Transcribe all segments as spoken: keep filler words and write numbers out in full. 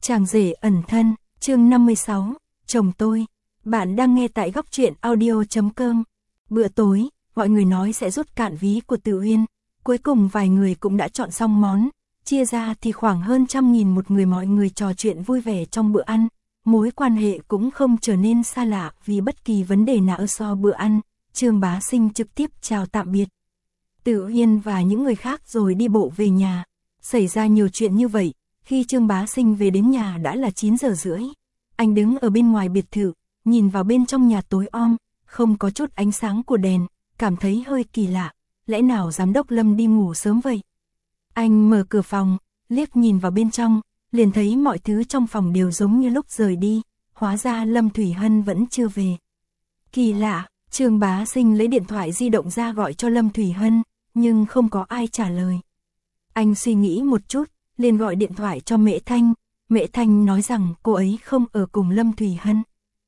Chàng rể ẩn thân, chương năm mươi sáu, chồng tôi. Bạn đang nghe tại góc truyện audio chấm com. Bữa tối, mọi người nói sẽ rút cạn ví của Tử Uyên. Cuối cùng vài người cũng đã chọn xong món. Chia ra thì khoảng hơn trăm nghìn một người, mọi người trò chuyện vui vẻ trong bữa ăn. Mối quan hệ cũng không trở nên xa lạ vì bất kỳ vấn đề nào so bữa ăn. Trương Bá Sinh trực tiếp chào tạm biệt Tử Uyên và những người khác rồi đi bộ về nhà. Xảy ra nhiều chuyện như vậy, khi Trương Bá Sinh về đến nhà đã là chín giờ rưỡi. Anh đứng ở bên ngoài biệt thự, nhìn vào bên trong nhà tối om, không có chút ánh sáng của đèn, cảm thấy hơi kỳ lạ. Lẽ nào giám đốc Lâm đi ngủ sớm vậy? Anh mở cửa phòng, liếc nhìn vào bên trong, liền thấy mọi thứ trong phòng đều giống như lúc rời đi. Hóa ra Lâm Thủy Hân vẫn chưa về. Kỳ lạ, Trương Bá Sinh lấy điện thoại di động ra gọi cho Lâm Thủy Hân, nhưng không có ai trả lời. Anh suy nghĩ một chút, liền gọi điện thoại cho Mễ Thanh. Mễ Thanh nói rằng cô ấy không ở cùng Lâm Thủy Hân.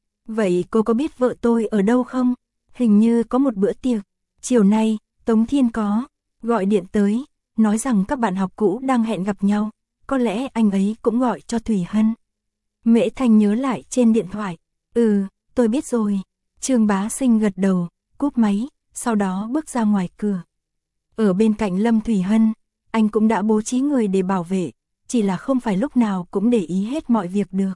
Vậy cô có biết vợ tôi ở đâu không? Hình như có một bữa tiệc. Chiều nay, Tống Thiên có gọi điện tới, nói rằng các bạn học cũ đang hẹn gặp nhau. Có lẽ anh ấy cũng gọi cho Thủy Hân. Mễ Thanh nhớ lại trên điện thoại. Ừ, tôi biết rồi. Trương Bá Sinh gật đầu, cúp máy, sau đó bước ra ngoài cửa. Ở bên cạnh Lâm Thủy Hân, anh cũng đã bố trí người để bảo vệ, chỉ là không phải lúc nào cũng để ý hết mọi việc được.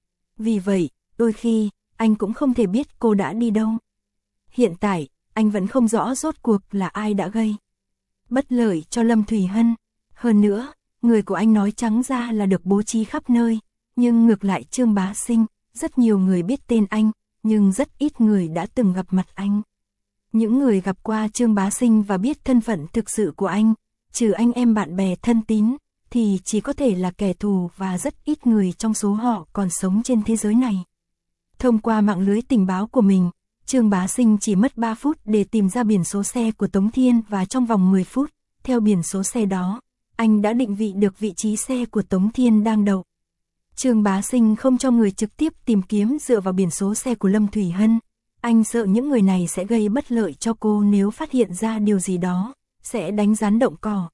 Vì vậy, đôi khi, anh cũng không thể biết cô đã đi đâu. Hiện tại, anh vẫn không rõ rốt cuộc là ai đã gây bất lợi cho Lâm Thủy Hân. Hơn nữa, người của anh nói trắng ra là được bố trí khắp nơi, nhưng ngược lại Trương Bá Sinh, rất nhiều người biết tên anh, nhưng rất ít người đã từng gặp mặt anh. Những người gặp qua Trương Bá Sinh và biết thân phận thực sự của anh, trừ anh em bạn bè thân tín, thì chỉ có thể là kẻ thù và rất ít người trong số họ còn sống trên thế giới này. Thông qua mạng lưới tình báo của mình, Trương Bá Sinh chỉ mất ba phút để tìm ra biển số xe của Tống Thiên và trong vòng mười phút, theo biển số xe đó, anh đã định vị được vị trí xe của Tống Thiên đang đậu. Trương Bá Sinh không cho người trực tiếp tìm kiếm dựa vào biển số xe của Lâm Thủy Hân. Anh sợ những người này sẽ gây bất lợi cho cô nếu phát hiện ra điều gì đó, sẽ đánh rắn động cỏ.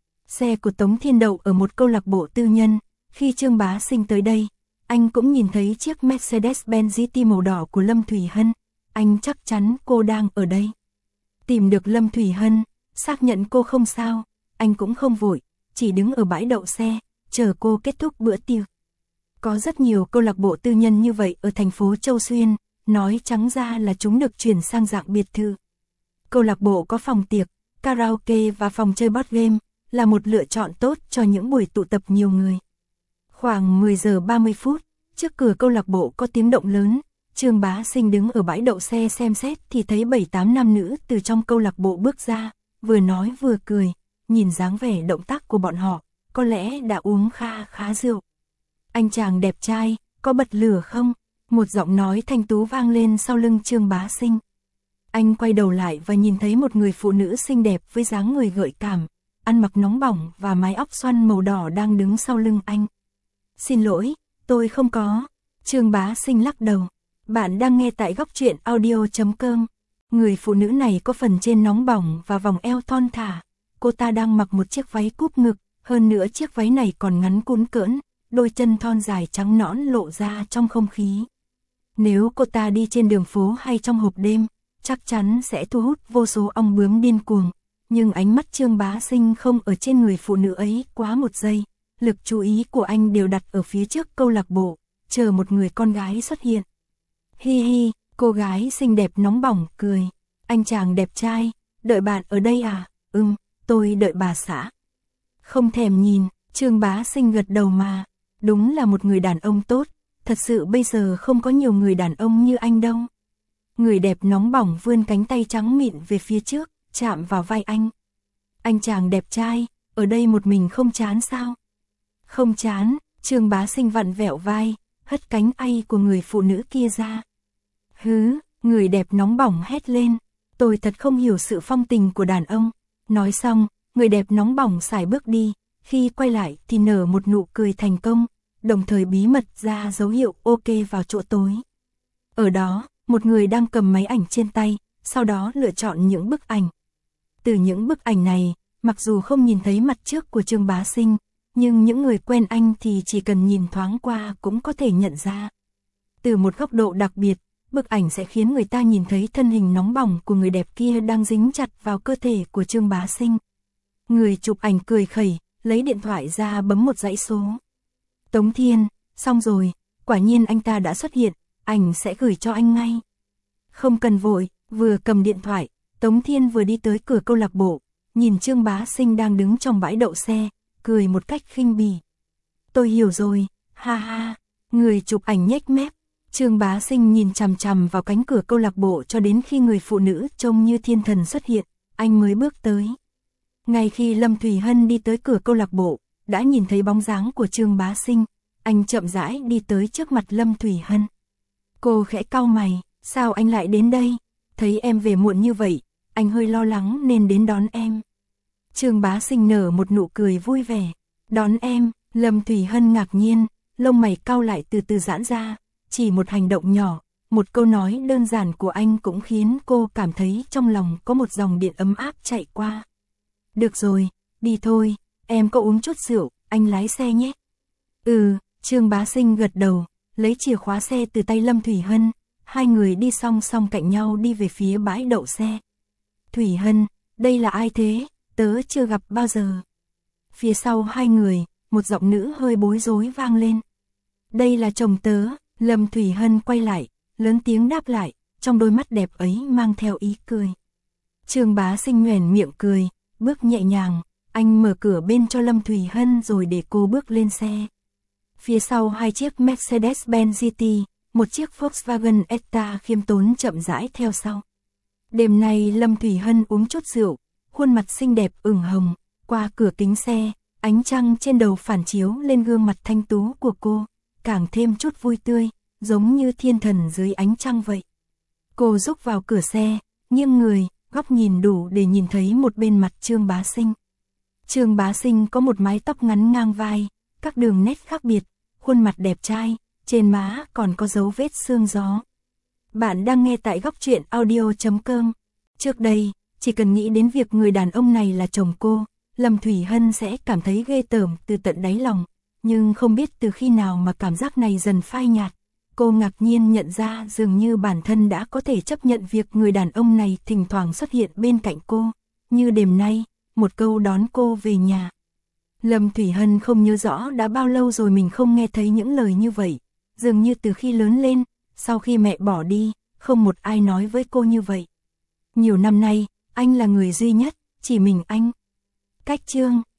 Xe của Tống Thiên đậu ở một câu lạc bộ tư nhân. Khi Trương Bá Sinh tới đây, anh cũng nhìn thấy chiếc Mercedes-Benz giê tê màu đỏ của Lâm Thủy Hân. Anh chắc chắn cô đang ở đây. Tìm được Lâm Thủy Hân, xác nhận cô không sao, anh cũng không vội, chỉ đứng ở bãi đậu xe, chờ cô kết thúc bữa tiệc. Có rất nhiều câu lạc bộ tư nhân như vậy ở thành phố Châu Xuyên, nói trắng ra là chúng được chuyển sang dạng biệt thự. Câu lạc bộ có phòng tiệc, karaoke và phòng chơi board game, là một lựa chọn tốt cho những buổi tụ tập nhiều người. Khoảng mười giờ ba mươi phút, trước cửa câu lạc bộ có tiếng động lớn, Trương Bá Sinh đứng ở bãi đậu xe xem xét thì thấy bảy tám nam nữ từ trong câu lạc bộ bước ra, vừa nói vừa cười, nhìn dáng vẻ động tác của bọn họ, có lẽ đã uống kha khá rượu. Anh chàng đẹp trai, có bật lửa không? Một giọng nói thanh tú vang lên sau lưng Trương Bá Sinh. Anh quay đầu lại và nhìn thấy một người phụ nữ xinh đẹp với dáng người gợi cảm, ăn mặc nóng bỏng và mái óc xoăn màu đỏ đang đứng sau lưng anh. Xin lỗi, tôi không có. Trương Bá Sinh lắc đầu. Bạn đang nghe tại góc truyện audio chấm com. Người phụ nữ này có phần trên nóng bỏng và vòng eo thon thả. Cô ta đang mặc một chiếc váy cúp ngực, hơn nữa chiếc váy này còn ngắn cũn cỡn, đôi chân thon dài trắng nõn lộ ra trong không khí. Nếu cô ta đi trên đường phố hay trong hộp đêm, chắc chắn sẽ thu hút vô số ong bướm điên cuồng. Nhưng ánh mắt Trương Bá Sinh không ở trên người phụ nữ ấy quá một giây. Lực chú ý của anh đều đặt ở phía trước câu lạc bộ, chờ một người con gái xuất hiện. Hi hi, cô gái xinh đẹp nóng bỏng cười. Anh chàng đẹp trai, đợi bạn ở đây à? Ừm, tôi đợi bà xã. Không thèm nhìn, Trương Bá Sinh gật đầu mà. Đúng là một người đàn ông tốt, thật sự bây giờ không có nhiều người đàn ông như anh đâu. Người đẹp nóng bỏng vươn cánh tay trắng mịn về phía trước, chạm vào vai anh. Anh chàng đẹp trai, ở đây một mình không chán sao? Không chán, Trương Bá Sinh vặn vẹo vai, hất cánh ay của người phụ nữ kia ra. Hứ, người đẹp nóng bỏng hét lên, tôi thật không hiểu sự phong tình của đàn ông. Nói xong, người đẹp nóng bỏng sải bước đi, khi quay lại thì nở một nụ cười thành công, đồng thời bí mật ra dấu hiệu ok vào chỗ tối. Ở đó, một người đang cầm máy ảnh trên tay, sau đó lựa chọn những bức ảnh. Từ những bức ảnh này, mặc dù không nhìn thấy mặt trước của Trương Bá Sinh, nhưng những người quen anh thì chỉ cần nhìn thoáng qua cũng có thể nhận ra. Từ một góc độ đặc biệt, bức ảnh sẽ khiến người ta nhìn thấy thân hình nóng bỏng của người đẹp kia đang dính chặt vào cơ thể của Trương Bá Sinh. Người chụp ảnh cười khẩy, lấy điện thoại ra bấm một dãy số. Tống Thiên, xong rồi, quả nhiên anh ta đã xuất hiện, ảnh sẽ gửi cho anh ngay. Không cần vội, vừa cầm điện thoại, Tống Thiên vừa đi tới cửa câu lạc bộ, nhìn Trương Bá Sinh đang đứng trong bãi đậu xe, cười một cách khinh bỉ. Tôi hiểu rồi, ha ha, người chụp ảnh nhếch mép. Trương Bá Sinh nhìn chằm chằm vào cánh cửa câu lạc bộ cho đến khi người phụ nữ trông như thiên thần xuất hiện, anh mới bước tới. Ngay khi Lâm Thủy Hân đi tới cửa câu lạc bộ, đã nhìn thấy bóng dáng của Trương Bá Sinh, anh chậm rãi đi tới trước mặt Lâm Thủy Hân. Cô khẽ cau mày, sao anh lại đến đây? Thấy em về muộn như vậy, anh hơi lo lắng nên đến đón em. Trương Bá Sinh nở một nụ cười vui vẻ. Đón em, Lâm Thủy Hân ngạc nhiên, lông mày cau lại từ từ giãn ra, chỉ một hành động nhỏ, một câu nói đơn giản của anh cũng khiến cô cảm thấy trong lòng có một dòng điện ấm áp chạy qua. Được rồi, đi thôi, em có uống chút rượu, anh lái xe nhé. Ừ, Trương Bá Sinh gật đầu, lấy chìa khóa xe từ tay Lâm Thủy Hân, hai người đi song song cạnh nhau đi về phía bãi đậu xe. Thủy Hân, đây là ai thế? Tớ chưa gặp bao giờ. Phía sau hai người, một giọng nữ hơi bối rối vang lên. Đây là chồng tớ. Lâm Thủy Hân quay lại, lớn tiếng đáp lại, trong đôi mắt đẹp ấy mang theo ý cười. Trương Bá Sinh nhoẻn miệng cười, bước nhẹ nhàng, anh mở cửa bên cho Lâm Thủy Hân rồi để cô bước lên xe. Phía sau hai chiếc Mercedes-Benz giê tê, một chiếc Volkswagen Jetta khiêm tốn chậm rãi theo sau. Đêm nay Lâm Thủy Hân uống chút rượu, khuôn mặt xinh đẹp ửng hồng, qua cửa kính xe, ánh trăng trên đầu phản chiếu lên gương mặt thanh tú của cô, càng thêm chút vui tươi, giống như thiên thần dưới ánh trăng vậy. Cô rúc vào cửa xe, nghiêng người, góc nhìn đủ để nhìn thấy một bên mặt Trương Bá Sinh. Trương Bá Sinh có một mái tóc ngắn ngang vai, các đường nét khác biệt, khuôn mặt đẹp trai, trên má còn có dấu vết sương gió. Bạn đang nghe tại góc truyện audio chấm com. Trước đây, chỉ cần nghĩ đến việc người đàn ông này là chồng cô, Lâm Thủy Hân sẽ cảm thấy ghê tởm từ tận đáy lòng. Nhưng không biết từ khi nào mà cảm giác này dần phai nhạt, cô ngạc nhiên nhận ra dường như bản thân đã có thể chấp nhận việc người đàn ông này thỉnh thoảng xuất hiện bên cạnh cô, như đêm nay, một câu đón cô về nhà. Lâm Thủy Hân không nhớ rõ đã bao lâu rồi mình không nghe thấy những lời như vậy, dường như từ khi lớn lên, sau khi mẹ bỏ đi, không một ai nói với cô như vậy. Nhiều năm nay, anh là người duy nhất, chỉ mình anh. Cách chương